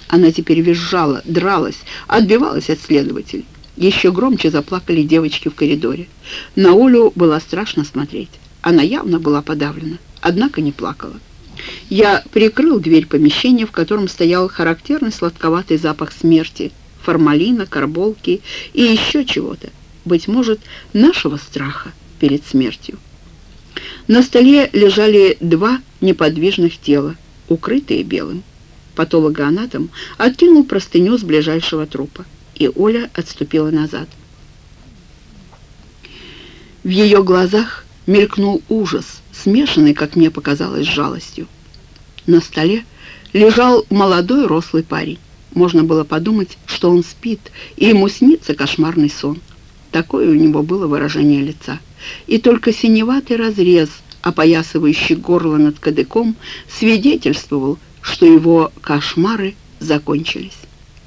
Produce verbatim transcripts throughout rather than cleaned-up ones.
Она теперь визжала, дралась, отбивалась от следователей. Еще громче заплакали девочки в коридоре. На Олю было страшно смотреть. Она явно была подавлена, однако не плакала. Я прикрыл дверь помещения, в котором стоял характерный сладковатый запах смерти, формалина, карболки и еще чего-то, быть может, нашего страха перед смертью. На столе лежали два неподвижных тела, укрытые белым. Патологоанатом откинул простыню с ближайшего трупа, и Оля отступила назад. В ее глазах мелькнул ужас, смешанный, как мне показалось, с жалостью. На столе лежал молодой рослый парень. Можно было подумать, что он спит, и ему снится кошмарный сон. Такое у него было выражение лица. И только синеватый разрез, опоясывающий горло над кадыком, свидетельствовал, что его кошмары закончились.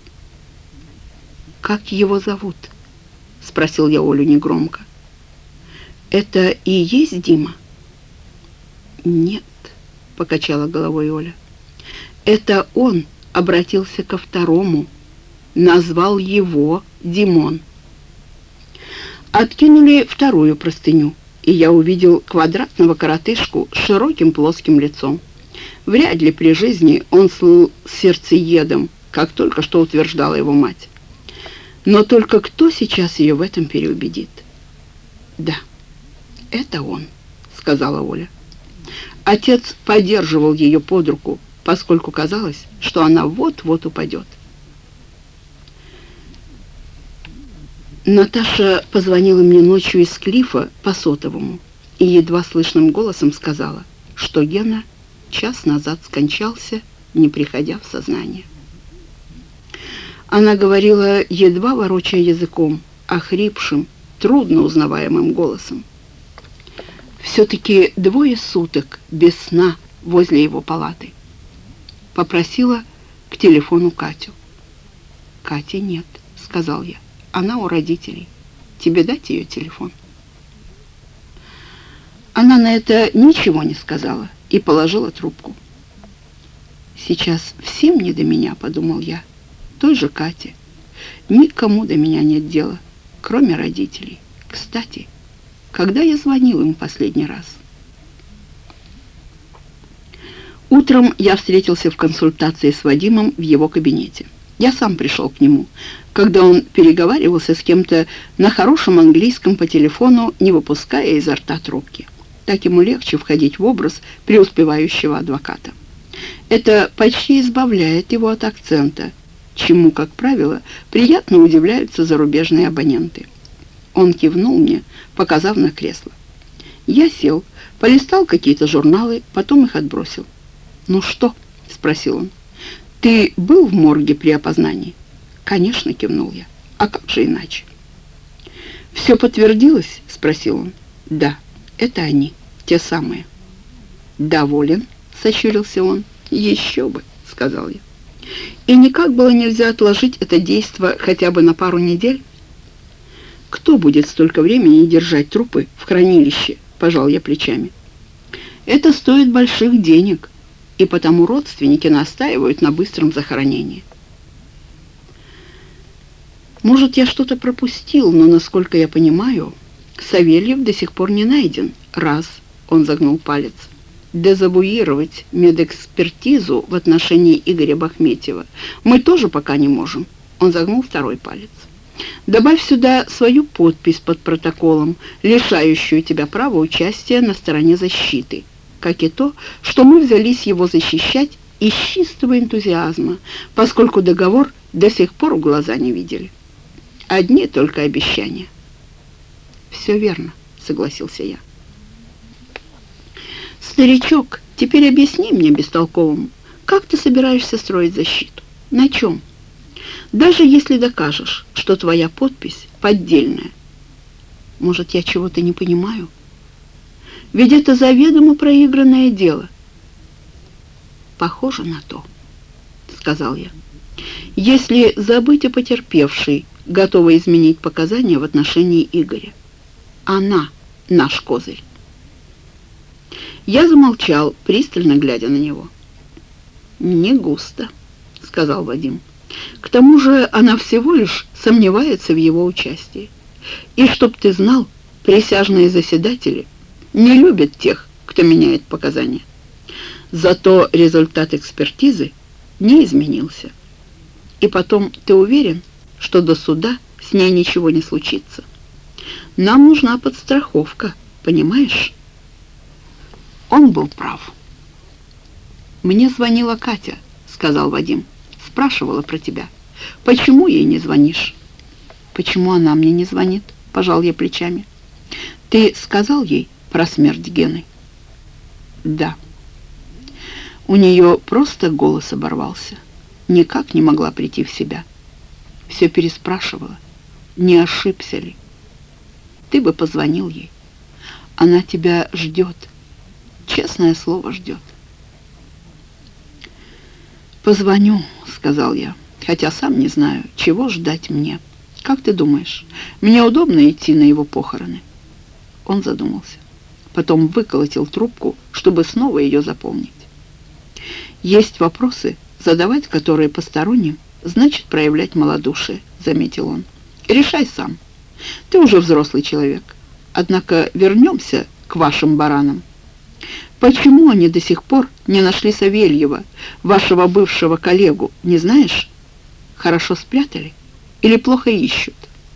«Как его зовут?» — спросил я Олю негромко. «Это и есть Дима?» «Нет», — покачала головой Оля. «Это он обратился ко второму, назвал его Димон». Откинули вторую простыню, и я увидел квадратного коротышку с широким плоским лицом. Вряд ли при жизни он слыл сердцеедом, как только что утверждала его мать. Но только кто сейчас ее в этом переубедит? «Да, это он», — сказала Оля. Отец поддерживал ее под руку, поскольку казалось, что она вот-вот упадет. Наташа позвонила мне ночью из Клифа по сотовому и едва слышным голосом сказала, что Гена час назад скончался, не приходя в сознание. Она говорила, едва ворочая языком, охрипшим, трудно узнаваемым голосом. Все-таки двое суток без сна возле его палаты. Попросила к телефону Катю. «Кати нет», — сказал я. «Она у родителей. Тебе дать ее телефон?» Она на это ничего не сказала и положила трубку. «Сейчас всем не до меня», — подумал я. «Той же Кате. Никому до меня нет дела, кроме родителей. Кстати, когда я звонил им последний раз?» Утром я встретился в консультации с Вадимом в его кабинете. Я сам пришел к нему, когда он переговаривался с кем-то на хорошем английском по телефону, не выпуская изо рта трубки. Так ему легче входить в образ преуспевающего адвоката. Это почти избавляет его от акцента, чему, как правило, приятно удивляются зарубежные абоненты. Он кивнул мне, показав на кресло. Я сел, полистал какие-то журналы, потом их отбросил. «Ну что?» — спросил он. «Ты был в морге при опознании?» «Конечно», — кивнул я. «А как же иначе?» «Все подтвердилось?» — спросил он. «Да, это они, те самые». «Доволен?» — сощурился он. «Еще бы», — сказал я. «И никак было нельзя отложить это действо хотя бы на пару недель?» «Кто будет столько времени держать трупы в хранилище?» — пожал я плечами. «Это стоит больших денег, и потому родственники настаивают на быстром захоронении». «Может, я что-то пропустил, но, насколько я понимаю, Савельев до сих пор не найден. Раз», — он загнул палец. «Дезавуировать медэкспертизу в отношении Игоря Бахметьева мы тоже пока не можем». Он загнул второй палец. «Добавь сюда свою подпись под протоколом, лишающую тебя права участия на стороне защиты, как и то, что мы взялись его защищать из чистого энтузиазма, поскольку договор до сих пор в глаза не видели. Одни только обещания». «Все верно», — согласился я. «Старичок, теперь объясни мне бестолковому, как ты собираешься строить защиту? На чем? Даже если докажешь, что твоя подпись поддельная. Может, я чего-то не понимаю? Ведь это заведомо проигранное дело». «Похоже на то», — сказал я. «Если забыть о потерпевшей, готова изменить показания в отношении Игоря. Она наш козырь». Я замолчал, пристально глядя на него. «Не густо», — сказал Вадим. «К тому же она всего лишь сомневается в его участии. И чтоб ты знал, присяжные заседатели не любят тех, кто меняет показания. Зато результат экспертизы не изменился. И потом, ты уверен, что до суда с ней ничего не случится? Нам нужна подстраховка, понимаешь?» Он был прав. «Мне звонила Катя», — сказал Вадим. «Спрашивала про тебя. Почему ей не звонишь?» «Почему она мне не звонит?» — пожал я плечами. «Ты сказал ей про смерть Гены?» «Да». У нее просто голос оборвался. Никак не могла прийти в себя. Все переспрашивала, не ошибся ли. Ты бы позвонил ей. Она тебя ждет. Честное слово, ждет. «Позвоню», — сказал я, хотя сам не знаю, чего ждать мне. «Как ты думаешь, мне удобно идти на его похороны?» Он задумался. Потом выколотил трубку, чтобы снова ее запомнить. «Есть вопросы, задавать которые посторонним, значит проявлять малодушие», — заметил он. «Решай сам. Ты уже взрослый человек. Однако вернемся к вашим баранам. Почему они до сих пор не нашли Савельева, вашего бывшего коллегу, не знаешь? Хорошо спрятали или плохо ищут?»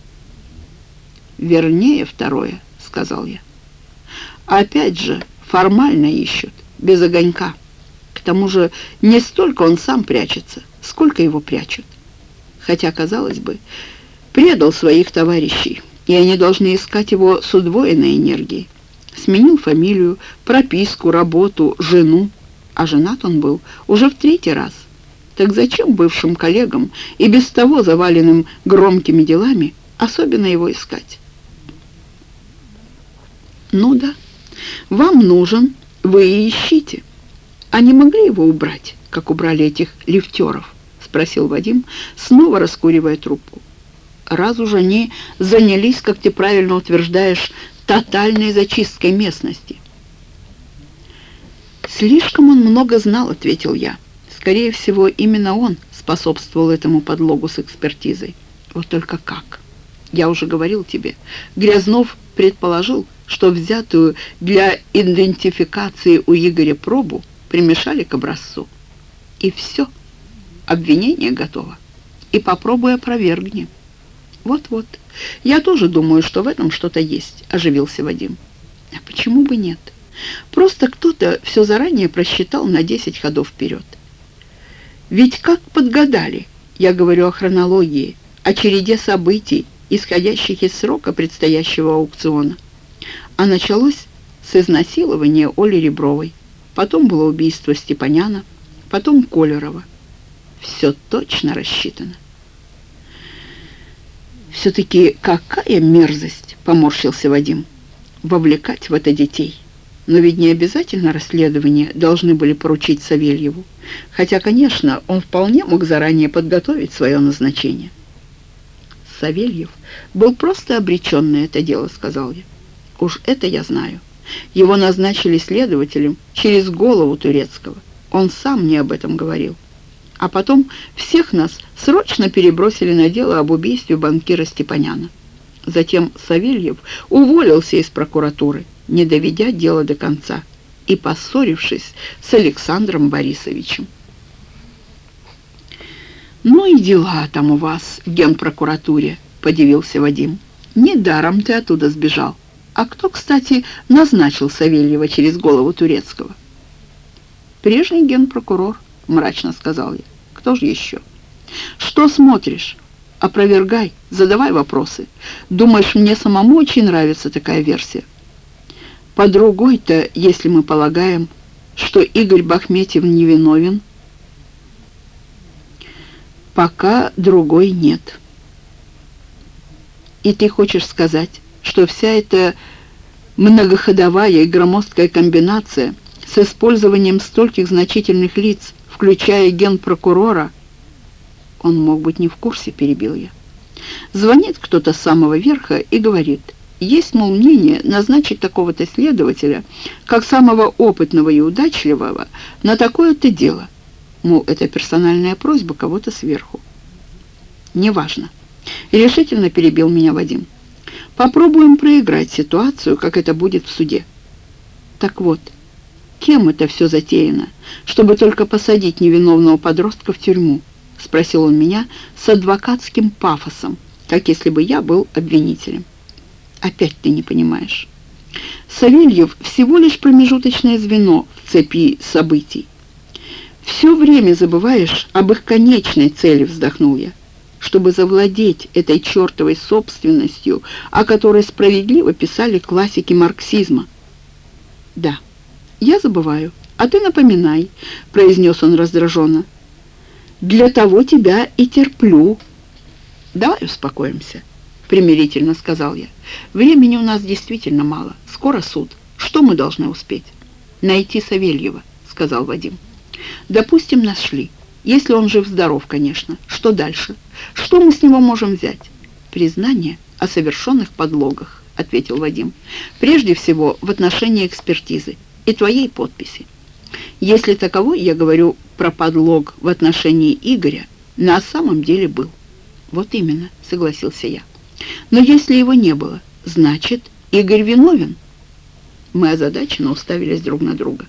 «Вернее, второе», — сказал я. «Опять же, формально ищут, без огонька. К тому же не столько он сам прячется, сколько его прячут. Хотя, казалось бы, предал своих товарищей, и они должны искать его с удвоенной энергией. Сменил фамилию, прописку, работу, жену, а женат он был уже в третий раз. Так зачем бывшим коллегам и без того заваленным громкими делами особенно его искать?» «Ну да, вам нужен, вы и ищите. А не могли его убрать, как убрали этих лифтеров?» — спросил Вадим, снова раскуривая трубку. «Раз уж они занялись, как ты правильно утверждаешь, тотальной зачисткой местности». «Слишком он много знал», — ответил я. «Скорее всего, именно он способствовал этому подлогу с экспертизой. Вот только как? Я уже говорил тебе, Грязнов предположил, что взятую для идентификации у Игоря пробу примешали к образцу. И все, обвинение готово. И попробуй опровергни». «Вот-вот, я тоже думаю, что в этом что-то есть», — оживился Вадим. «А почему бы нет? Просто кто-то все заранее просчитал на десять ходов вперед. Ведь как подгадали, я говорю о хронологии, о череде событий, исходящих из срока предстоящего аукциона. А началось с изнасилования Оли Ребровой, потом было убийство Степаняна, потом Колерова. Все точно рассчитано». «Все-таки какая мерзость!» — поморщился Вадим. «Вовлекать в это детей. Но ведь не обязательно расследование должны были поручить Савельеву. Хотя, конечно, он вполне мог заранее подготовить свое назначение». «Савельев был просто обречен на это дело», — сказал я. «Уж это я знаю. Его назначили следователем через голову Турецкого. Он сам мне об этом говорил. А потом всех нас срочно перебросили на дело об убийстве банкира Степаняна. Затем Савельев уволился из прокуратуры, не доведя дело до конца и поссорившись с Александром Борисовичем». «Ну и дела там у вас в генпрокуратуре», — подивился Вадим. «Недаром ты оттуда сбежал. А кто, кстати, назначил Савельева через голову Турецкого?» «Прежний генпрокурор», — мрачно сказал я. «Кто же еще?» «Что смотришь? Опровергай, задавай вопросы. Думаешь, мне самому очень нравится такая версия? По другой-то, если мы полагаем, что Игорь Бахметьев невиновен, пока другой нет. И ты хочешь сказать, что вся эта многоходовая и громоздкая комбинация с использованием стольких значительных лиц, включая генпрокурора, он мог быть не в курсе, перебил я. Звонит кто-то с самого верха и говорит, есть, мол, мнение назначить такого-то следователя, как самого опытного и удачливого, на такое-то дело. мол, это персональная просьба кого-то сверху. «Неважно», — решительно перебил меня Вадим. «Попробуем проиграть ситуацию, как это будет в суде». «Так вот, кем это все затеяно, чтобы только посадить невиновного подростка в тюрьму?» — спросил он меня с адвокатским пафосом, как если бы я был обвинителем. «Опять ты не понимаешь. Савельев всего лишь промежуточное звено в цепи событий. Все время забываешь об их конечной цели», — вздохнул я, «чтобы завладеть этой чертовой собственностью, о которой справедливо писали классики марксизма». «Да, я забываю, а ты напоминай», — произнес он раздраженно. «Для того тебя и терплю». «Давай успокоимся», — примирительно сказал я. «Времени у нас действительно мало. Скоро суд. Что мы должны успеть?» «Найти Савельева», — сказал Вадим. «Допустим, нашли. Если он жив-здоров, конечно. Что дальше? Что мы с него можем взять?» «Признание о совершенных подлогах», — ответил Вадим. «Прежде всего в отношении экспертизы и твоей подписи. Если таковой, я говорю про подлог в отношении Игоря, на самом деле был». «Вот именно», — согласился я. «Но если его не было, значит, Игорь виновен». Мы озадаченно уставились друг на друга.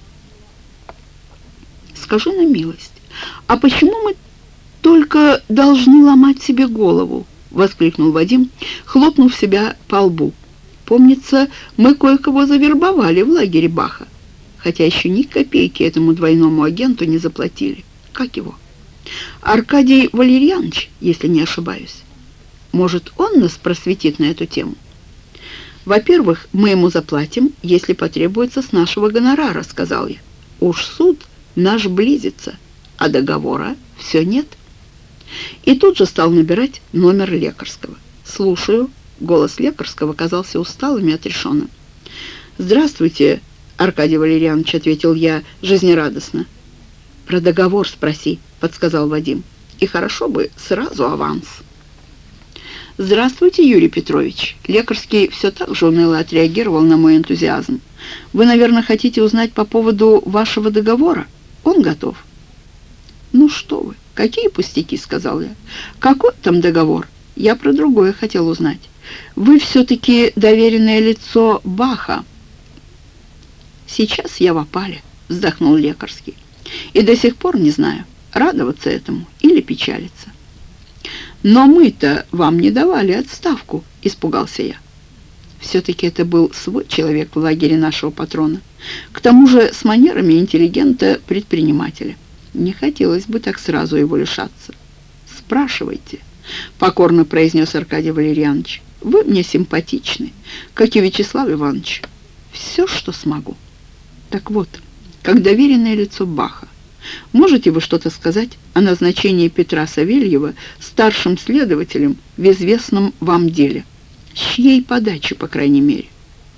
«Скажи на милость, а почему мы только должны ломать себе голову?» — воскликнул Вадим, хлопнув себя по лбу. «Помнится, мы кое-кого завербовали в лагере Баха, хотя еще ни копейки этому двойному агенту не заплатили. Как его? Аркадий Валерьянович, если не ошибаюсь. Может, он нас просветит на эту тему?» «Во-первых, мы ему заплатим, если потребуется с нашего гонорара», — сказал я. «Уж суд наш близится, а договора все нет». И тут же стал набирать номер Лекарского. «Слушаю». Голос Лекарского казался усталым и отрешенным. «Здравствуйте, Аркадий Валерьянович», — ответил я жизнерадостно. «Про договор спроси», — подсказал Вадим. «И хорошо бы сразу аванс». «Здравствуйте, Юрий Петрович». Лекарский все так же уныло отреагировал на мой энтузиазм. «Вы, наверное, хотите узнать по поводу вашего договора? Он готов». «Ну что вы, какие пустяки», — сказал я. «Какой там договор? Я про другое хотел узнать. Вы все-таки доверенное лицо Баха». «Сейчас я в опале», — вздохнул Лекарский. «И до сих пор не знаю, радоваться этому или печалиться». «Но мы-то вам не давали отставку», — испугался я. Все-таки это был свой человек в лагере нашего патрона. К тому же с манерами интеллигента-предпринимателя. Не хотелось бы так сразу его лишаться. «Спрашивайте», — покорно произнес Аркадий Валерьянович. «Вы мне симпатичны, как и Вячеслав Иванович. Все, что смогу». «Так вот, как доверенное лицо Баха, можете вы что-то сказать о назначении Петра Савельева старшим следователем в известном вам деле? С чьей подачи, по крайней мере?»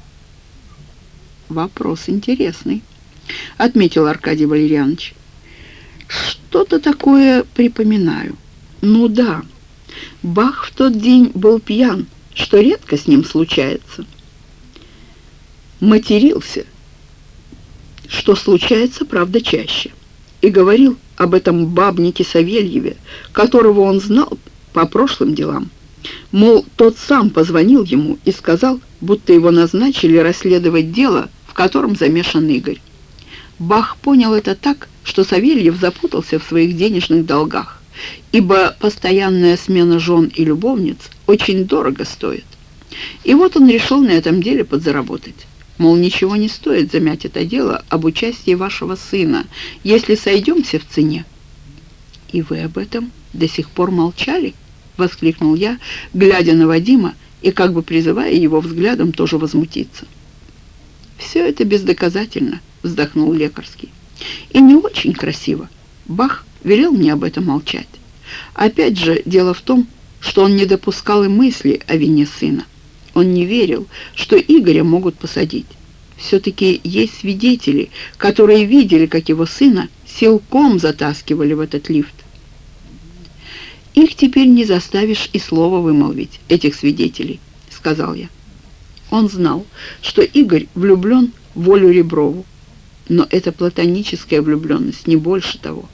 «Вопрос интересный», — отметил Аркадий Валерьянович. «Что-то такое припоминаю. Ну да, Бах в тот день был пьян, что редко с ним случается. Матерился, что случается, правда, чаще. И говорил об этом бабнике Савельеве, которого он знал по прошлым делам. Мол, тот сам позвонил ему и сказал, будто его назначили расследовать дело, в котором замешан Игорь. Бах понял это так, что Савельев запутался в своих денежных долгах, ибо постоянная смена жен и любовниц очень дорого стоит. И вот он решил на этом деле подзаработать. Мол, ничего не стоит замять это дело об участии вашего сына, если сойдемся в цене. «И вы об этом до сих пор молчали?» — воскликнул я, глядя на Вадима и как бы призывая его взглядом тоже возмутиться. «Все это бездоказательно», — вздохнул Лекарский. «И не очень красиво. Бах велел мне об этом молчать. Опять же, дело в том, что он не допускал и мысли о вине сына. Он не верил, что Игоря могут посадить. Все-таки есть свидетели, которые видели, как его сына силком затаскивали в этот лифт. «Их теперь не заставишь и слова вымолвить, этих свидетелей», — сказал я. Он знал, что Игорь влюблен в Олю Реброву, но это платоническая влюбленность, не больше того.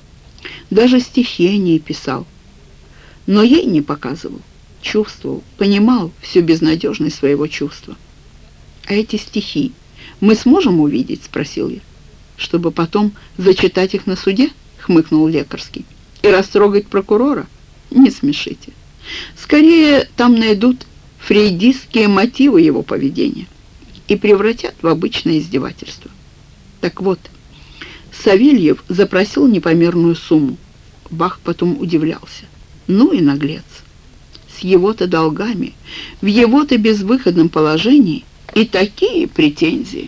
Даже стихи о ней писал. Но ей не показывал. Чувствовал, понимал всю безнадежность своего чувства. «А эти стихи мы сможем увидеть?» — спросил я. «Чтобы потом зачитать их на суде?» — хмыкнул Лекарский. «И растрогать прокурора? Не смешите. Скорее, там найдут фрейдистские мотивы его поведения и превратят в обычное издевательство». Так вот, Савельев запросил непомерную сумму. Бах потом удивлялся. Ну и наглец. С его-то долгами, в его-то безвыходном положении и такие претензии.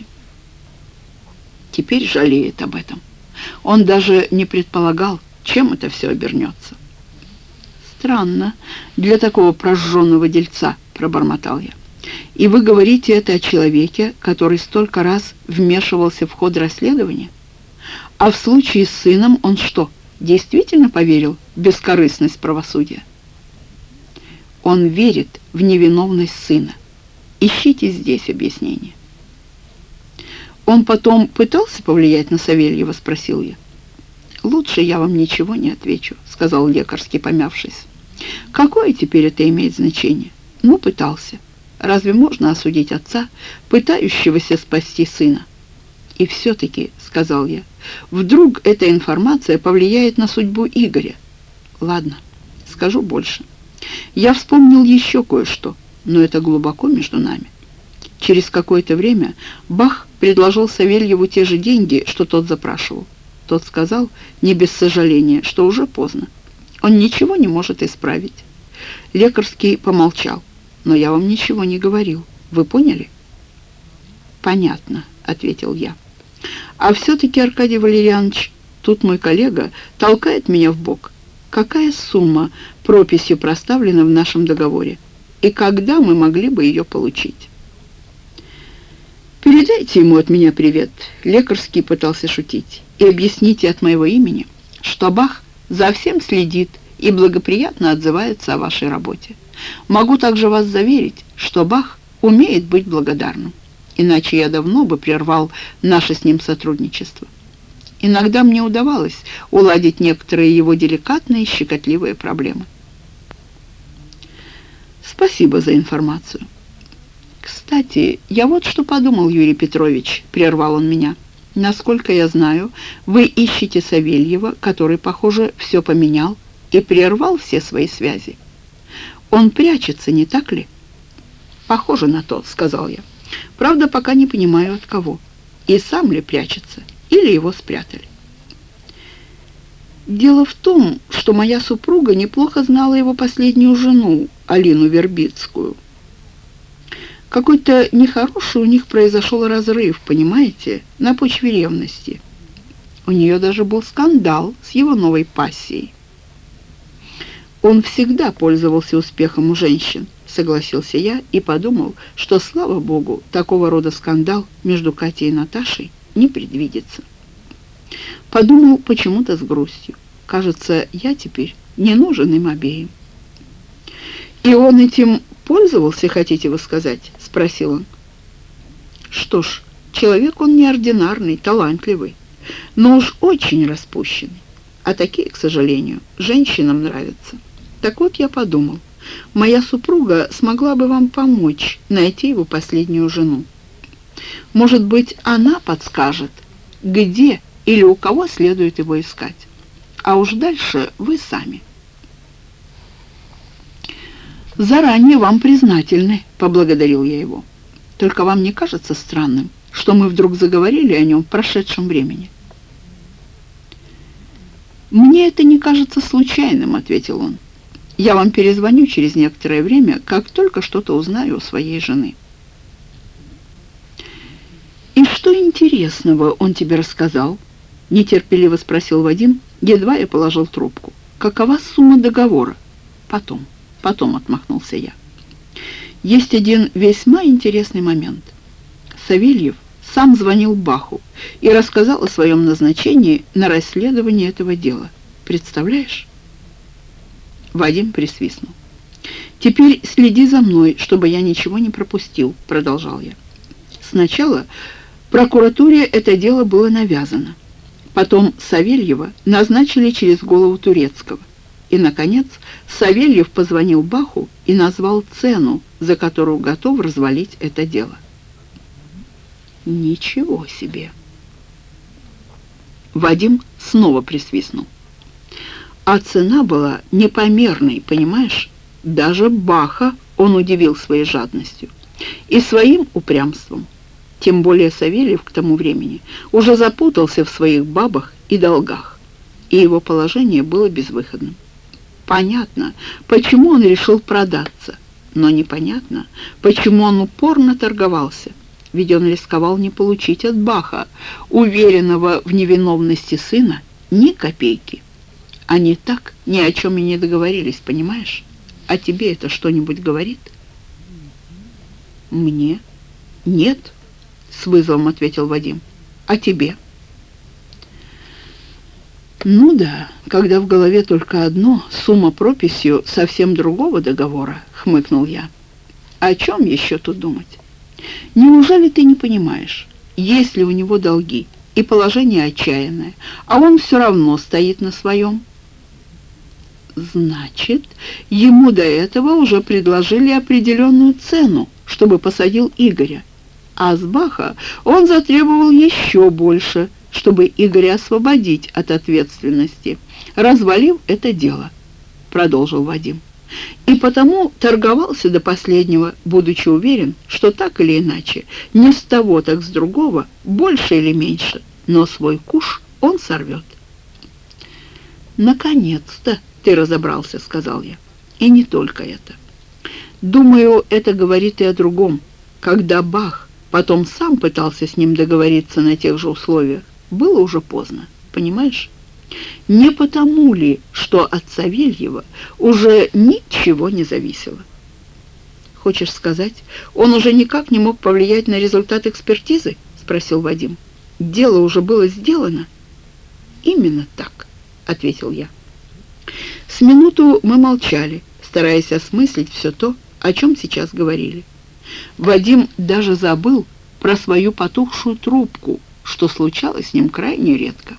Теперь жалеет об этом. Он даже не предполагал, чем это все обернется. «Странно для такого прожженного дельца», — пробормотал я. «И вы говорите это о человеке, который столько раз вмешивался в ход расследования? А в случае с сыном он что, действительно поверил в бескорыстность правосудия?» «Он верит в невиновность сына. Ищите здесь объяснение». «Он потом пытался повлиять на Савельева?» — спросил я. «Лучше я вам ничего не отвечу», — сказал Лекарский, помявшись. «Какое теперь это имеет значение? Ну, пытался. Разве можно осудить отца, пытающегося спасти сына?» «И все-таки», — сказал я, — «вдруг эта информация повлияет на судьбу Игоря?» «Ладно, скажу больше. Я вспомнил еще кое-что, но это глубоко между нами. Через какое-то время Бах предложил Савельеву те же деньги, что тот запрашивал. Тот сказал, не без сожаления, что уже поздно. Он ничего не может исправить». Лекарский помолчал. «Но я вам ничего не говорил. Вы поняли?» «Понятно», — ответил я. «А все-таки, Аркадий Валерьянович, тут мой коллега толкает меня в бок. Какая сумма прописью проставлена в нашем договоре? И когда мы могли бы ее получить?» «Передайте ему от меня привет», — Лекарский пытался шутить, «и объясните от моего имени, что Бах за всем следит и благоприятно отзывается о вашей работе. Могу также вас заверить, что Бах умеет быть благодарным, иначе я давно бы прервал наше с ним сотрудничество. Иногда мне удавалось уладить некоторые его деликатные и щекотливые проблемы». «Спасибо за информацию. Кстати, я вот что подумал, Юрий Петрович», — прервал он меня. «Насколько я знаю, вы ищете Савельева, который, похоже, все поменял и прервал все свои связи. Он прячется, не так ли?» «Похоже на то», — сказал я. «Правда, пока не понимаю, от кого. И сам ли прячется, или его спрятали?» «Дело в том, что моя супруга неплохо знала его последнюю жену, Алину Вербицкую. Какой-то нехороший у них произошел разрыв, понимаете, на почве ревности. У нее даже был скандал с его новой пассией». «Он всегда пользовался успехом у женщин», — согласился я и подумал, что, слава богу, такого рода скандал между Катей и Наташей не предвидится. Подумал почему-то с грустью. Кажется, я теперь не нужен им обеим. «И он этим пользовался, хотите вы сказать?» — спросил он. «Что ж, человек он неординарный, талантливый, но уж очень распущенный. А такие, к сожалению, женщинам нравятся. Так вот я подумал, моя супруга смогла бы вам помочь найти его последнюю жену. Может быть, она подскажет, где или у кого следует его искать. А уж дальше вы сами». «Заранее вам признательны», — поблагодарил я его. «Только вам не кажется странным, что мы вдруг заговорили о нем в прошедшем времени?» «Мне это не кажется случайным», — ответил он. «Я вам перезвоню через некоторое время, как только что-то узнаю у своей жены». «И что интересного он тебе рассказал?» — нетерпеливо спросил Вадим, едва я положил трубку. «Какова сумма договора?» «Потом, потом», — отмахнулся я. «Есть один весьма интересный момент. Савельев сам звонил Баху и рассказал о своем назначении на расследование этого дела. Представляешь?» Вадим присвистнул. «Теперь следи за мной, чтобы я ничего не пропустил», — продолжал я. «Сначала прокуратуре это дело было навязано. Потом Савельева назначили через голову Турецкого. И, наконец, Савельев позвонил Баху и назвал цену, за которую готов развалить это дело. Ничего себе! Вадим снова присвистнул. А цена была непомерной, понимаешь? Даже Баха он удивил своей жадностью и своим упрямством. Тем более Савельев к тому времени уже запутался в своих бабах и долгах, и его положение было безвыходным. Понятно, почему он решил продаться, но непонятно, почему он упорно торговался, ведь он рисковал не получить от Баха, уверенного в невиновности сына, ни копейки. Они так ни о чем и не договорились, понимаешь? А тебе это что-нибудь говорит? Мне? Нет, с вызовом ответил Вадим. А тебе? Ну да, когда в голове только одно, сумма прописью совсем другого договора, хмыкнул я. О чем еще тут думать? Неужели ты не понимаешь, есть ли у него долги и положение отчаянное, а он все равно стоит на своем? Значит, ему до этого уже предложили определенную цену, чтобы посадил Игоря, а с Баха он затребовал еще больше, чтобы Игоря освободить от ответственности, развалив это дело, продолжил Вадим. И потому торговался до последнего, будучи уверен, что так или иначе, не с того, так с другого, больше или меньше, но свой куш он сорвет. «Наконец-то ты разобрался», — сказал я. «И не только это. Думаю, это говорит и о другом. Когда Бах потом сам пытался с ним договориться на тех же условиях, было уже поздно, понимаешь? Не потому ли, что от Савельева уже ничего не зависело? Хочешь сказать, он уже никак не мог повлиять на результат экспертизы?» — спросил Вадим. «Дело уже было сделано?» «Именно так», — ответил я. С минуту мы молчали, стараясь осмыслить все то, о чем сейчас говорили. Вадим даже забыл про свою потухшую трубку, что случалось с ним крайне редко.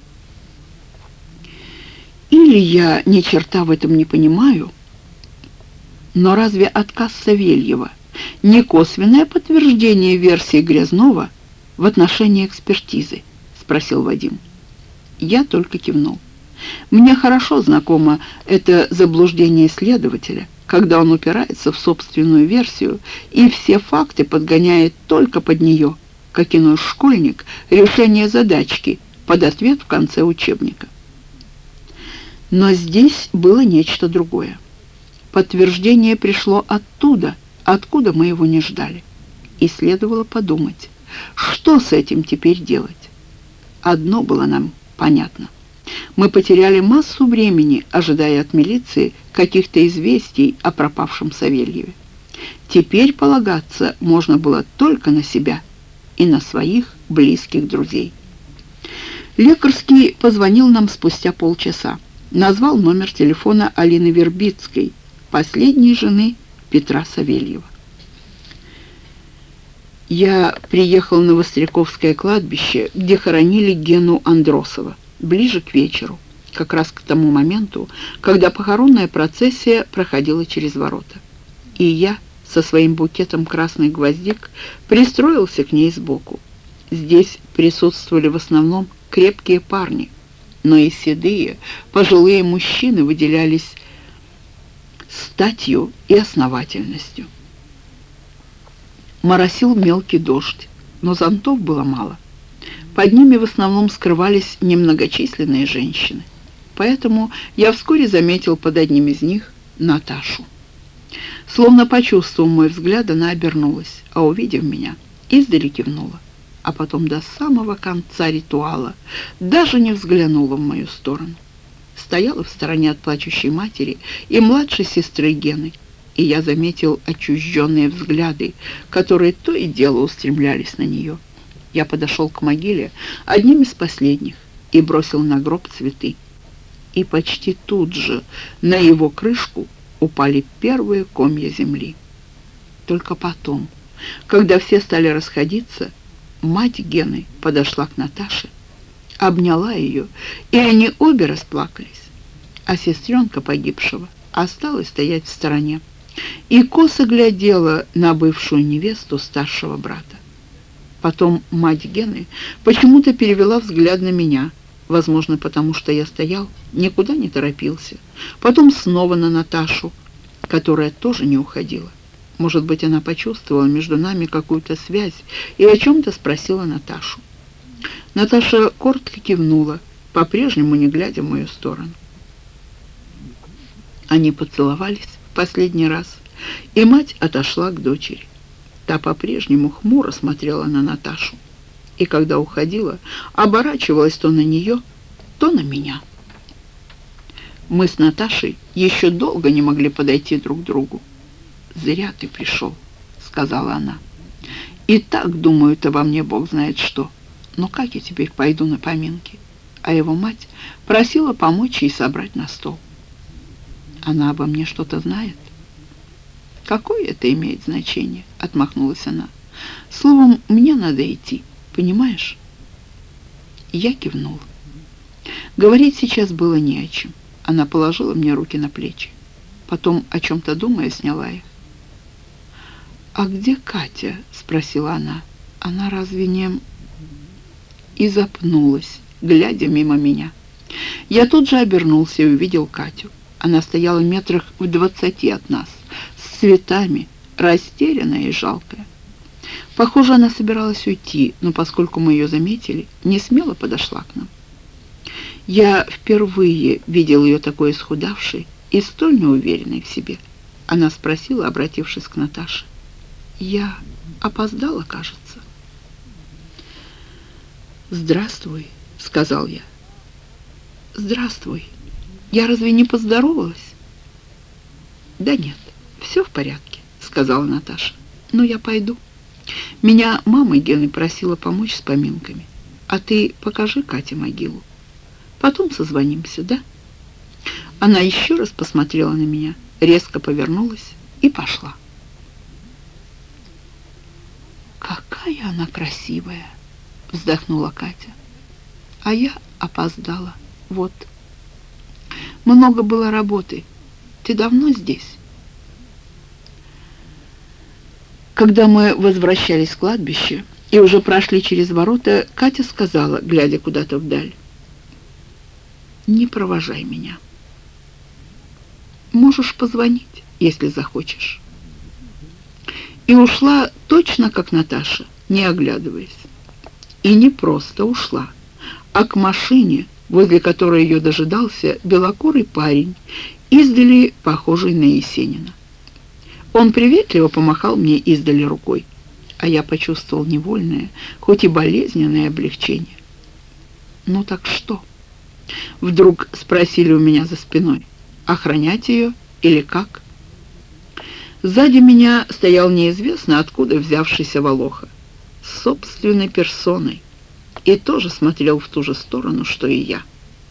Или я ни черта в этом не понимаю, но разве отказ Савельева не косвенное подтверждение версии Грязнова в отношении экспертизы? Спросил Вадим. Я только кивнул. Мне хорошо знакомо это заблуждение следователя, когда он упирается в собственную версию и все факты подгоняет только под нее, как иной школьник решение задачки под ответ в конце учебника. Но здесь было нечто другое. Подтверждение пришло оттуда, откуда мы его не ждали. И следовало подумать, что с этим теперь делать. Одно было нам понятно. Мы потеряли массу времени, ожидая от милиции каких-то известий о пропавшем Савельеве. Теперь полагаться можно было только на себя и на своих близких друзей. Лекарский позвонил нам спустя полчаса. Назвал номер телефона Алины Вербицкой, последней жены Петра Савельева. Я приехал на Востряковское кладбище, где хоронили Гену Андросова, ближе к вечеру, как раз к тому моменту, когда похоронная процессия проходила через ворота. И я со своим букетом красных гвоздик пристроился к ней сбоку. Здесь присутствовали в основном крепкие парни, но и седые, пожилые мужчины выделялись статью и основательностью. Моросил мелкий дождь, но зонтов было мало. Под ними в основном скрывались немногочисленные женщины. Поэтому я вскоре заметил под одним из них Наташу. Словно почувствовав мой взгляд, она обернулась, а увидев меня, издали кивнула, а потом до самого конца ритуала даже не взглянула в мою сторону. Стояла в стороне от плачущей матери и младшей сестры Гены, и я заметил отчужденные взгляды, которые то и дело устремлялись на нее. Я подошел к могиле одним из последних и бросил на гроб цветы. И почти тут же на его крышку упали первые комья земли. Только потом, когда все стали расходиться, мать Гены подошла к Наташе, обняла ее, и они обе расплакались. А сестренка погибшего осталась стоять в стороне и косо глядела на бывшую невесту старшего брата. Потом мать Гены почему-то перевела взгляд на меня, возможно, потому что я стоял, никуда не торопился. Потом снова на Наташу, которая тоже не уходила. Может быть, она почувствовала между нами какую-то связь и о чем-то спросила Наташу. Наташа коротко кивнула, по-прежнему не глядя в мою сторону. Они поцеловались в последний раз, и мать отошла к дочери. Та по-прежнему хмуро смотрела на Наташу, и когда уходила, оборачивалась то на нее, то на меня. Мы с Наташей еще долго не могли подойти друг к другу. «Зря ты пришел», — сказала она. «И так думают обо мне Бог знает что. Но как я теперь пойду на поминки?» А его мать просила помочь ей собрать на стол. «Она обо мне что-то знает?» «Какое это имеет значение?» — отмахнулась она. «Словом, мне надо идти, понимаешь?» Я кивнула. Говорить сейчас было не о чем. Она положила мне руки на плечи. Потом, о чем-то думая, сняла их. «А где Катя?» — спросила она. «Она разве не...» И запнулась, глядя мимо меня. Я тут же обернулся и увидел Катю. Она стояла метрах в двадцати от нас, с цветами, растерянная и жалкая. Похоже, она собиралась уйти, но поскольку мы ее заметили, не смело подошла к нам. Я впервые видел ее такой исхудавшей и столь неуверенной в себе. Она спросила, обратившись к Наташе. «Я опоздала, кажется». «Здравствуй», — сказал я. «Здравствуй. Я разве не поздоровалась?» «Да нет, все в порядке», — сказала Наташа. «Но я пойду. Меня мама Гены просила помочь с поминками. А ты покажи Кате могилу. Потом созвонимся, да?» Она еще раз посмотрела на меня, резко повернулась и пошла. «Какая она красивая!» — вздохнула Катя. «А я опоздала. Вот. Много было работы. Ты давно здесь?» Когда мы возвращались с кладбища и уже прошли через ворота, Катя сказала, глядя куда-то вдаль: «Не провожай меня. Можешь позвонить, если захочешь». И ушла точно как Наташа, не оглядываясь. И не просто ушла, а к машине, возле которой ее дожидался белокурый парень, издали похожий на Есенина. Он приветливо помахал мне издали рукой, а я почувствовал невольное, хоть и болезненное облегчение. «Ну так что?» — вдруг спросили у меня за спиной. «Охранять ее или как?» Сзади меня стоял неизвестно откуда взявшийся Волоха, с собственной персоной, и тоже смотрел в ту же сторону, что и я.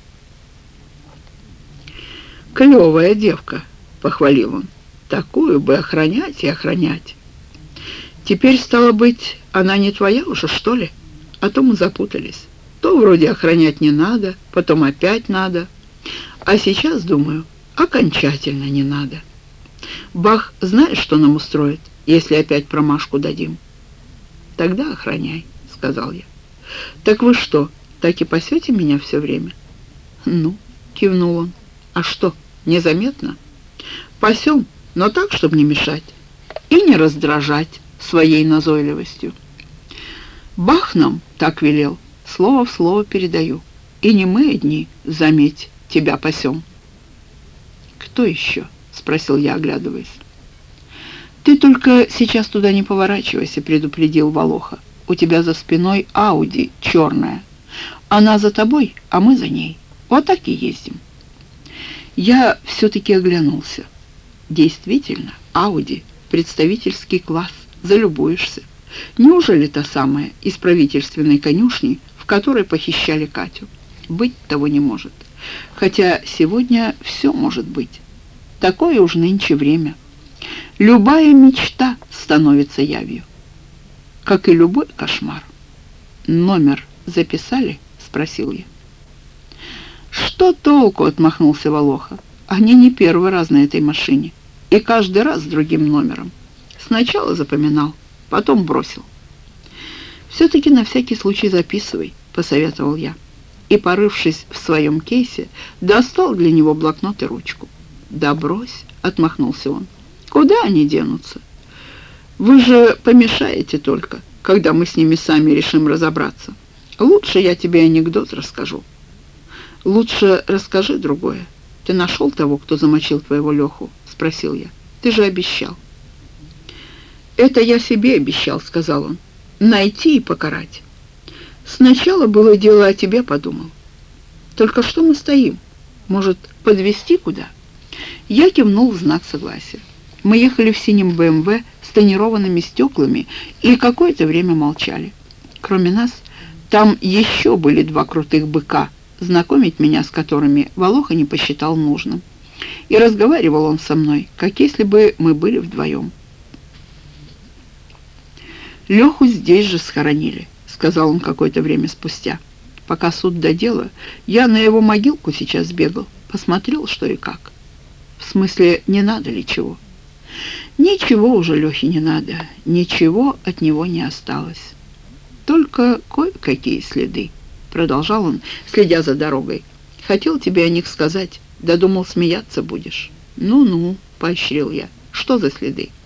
«Клевая девка», — похвалил он. «Такую бы охранять и охранять. Теперь, стало быть, она не твоя уже, что ли? А то мы запутались. То вроде охранять не надо, потом опять надо. А сейчас, думаю, окончательно не надо. Бах знаешь, что нам устроит, если опять промашку дадим?» «Тогда охраняй», — сказал я. «Так вы что, так и пасете меня все время?» «Ну», — кивнул он. «А что, незаметно?» «Пасем, но так, чтобы не мешать и не раздражать своей назойливостью. Бах нам так велел, слово в слово передаю. И не мы одни, заметь, тебя пасем». «Кто еще?» — спросил я, оглядываясь. «Ты только сейчас туда не поворачивайся», — предупредил Волоха. «У тебя за спиной Ауди черная. Она за тобой, а мы за ней. Вот так и ездим». Я все-таки оглянулся. Действительно, Ауди — представительский класс, залюбуешься. Неужели та самая из правительственной конюшни, в которой похищали Катю? Быть того не может. Хотя сегодня все может быть. Такое уж нынче время. Любая мечта становится явью, как и любой кошмар. «Номер записали?» — спросил спросил я. «Что толку?» — отмахнулся Волоха. «Они не первый раз на этой машине, и каждый раз с другим номером. Сначала запоминал, потом бросил». «Все-таки на всякий случай записывай», — посоветовал я. И, порывшись в своем кейсе, достал для него блокнот и ручку. «Да брось», — отмахнулся он. «Куда они денутся? Вы же помешаете только, когда мы с ними сами решим разобраться. Лучше я тебе анекдот расскажу». «Лучше расскажи другое. Ты нашел того, кто замочил твоего Леху?» — спросил я. «Ты же обещал». «Это я себе обещал», — сказал он. «Найти и покарать. Сначала было дело о тебе, подумал. Только что мы стоим? Может, подвезти куда?» Я кивнул в знак согласия. Мы ехали в синем бэ эм вэ с тонированными стеклами и какое-то время молчали. Кроме нас, там еще были два крутых быка, знакомить меня с которыми Волоха не посчитал нужным. И разговаривал он со мной, как если бы мы были вдвоем. «Леху здесь же схоронили», — сказал он какое-то время спустя. «Пока суд до дела, я на его могилку сейчас бегал, посмотрел, что и как». «В смысле, не надо ли чего?» «Ничего уже Лехе не надо, ничего от него не осталось. Только кое-какие следы», — продолжал он, следя за дорогой. «Хотел тебе о них сказать, да думал, смеяться будешь». «Ну-ну», — поощрил я. «Что за следы?»